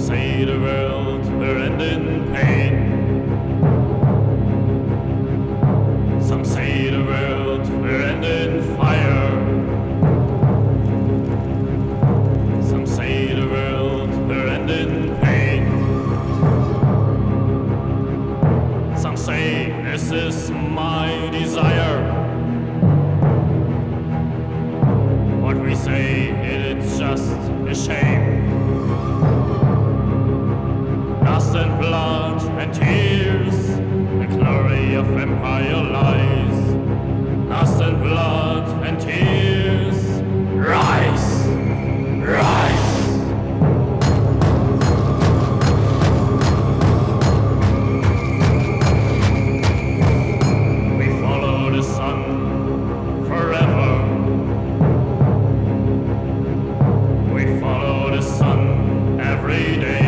say the world will end in pain. Some say the world will end in fire. Some say the world will end in pain. Some say this is my desire. What we say, it's just a shame. Dust and blood and tears, the glory of empire lies. Dust and blood and tears, rise, rise. We follow the sun forever. We follow the sun every day.